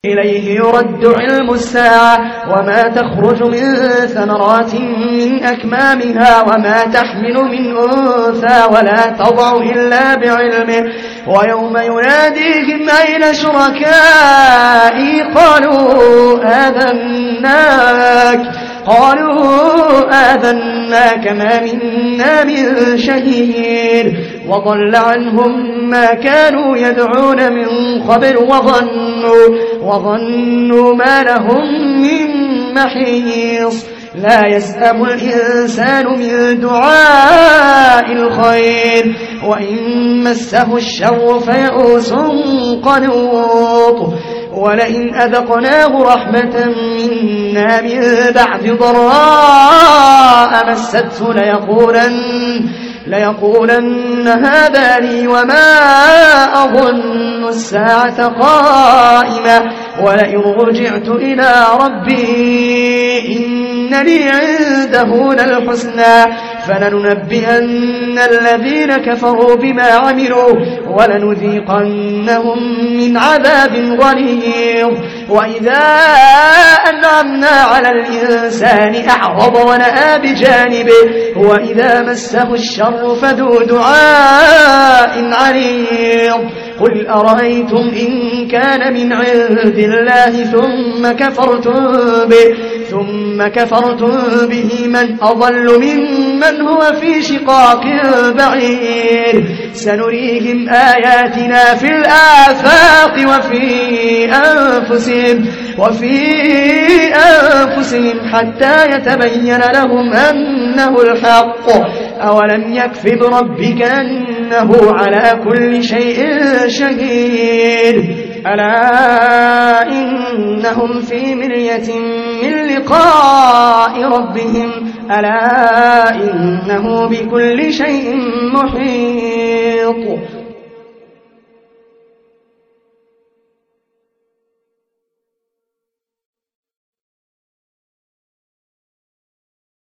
إليه يرد علم الساعة وما تخرج من ثمرات من أكمامها وما تحمل من أنثى ولا تضع إلا بعلمه ويوم يناديهم أين شركائي قالوا آذناك ما منا من شهيد وضل عنهم ما كانوا يدعون من قبل وظنوا ما لهم من محيص لا يسأم الإنسان من دعاء الخير وإن مسه الشر فيئوس قنوط ولئن أذقناه رحمة منا من بعد ضراء مسته ليقولن هذا لي وما أظن الساعة قائمة ولئن رجعت إلى ربي إن لي عنده للحسنى فلننبئن الذين كفروا بما عملوا ولنذيقنهم من عذاب غليظ وإذا أنعمنا على الإنسان أعرض ونأى بجانبه وإذا مسه الشر فذو دعاء عريض قل أرأيتم إن كان من عند الله ثم كفرتم به من أضل ممن هو في شقاق بعيد سنريهم آياتنا في الآفاق وفي أنفسهم حتى يتبين لهم أنه الحق أولم يكف بربك أنه على كل شيء شهيد ألا إنهم في مرية من لقاء ربهم ألا إنه بكل شيء محيط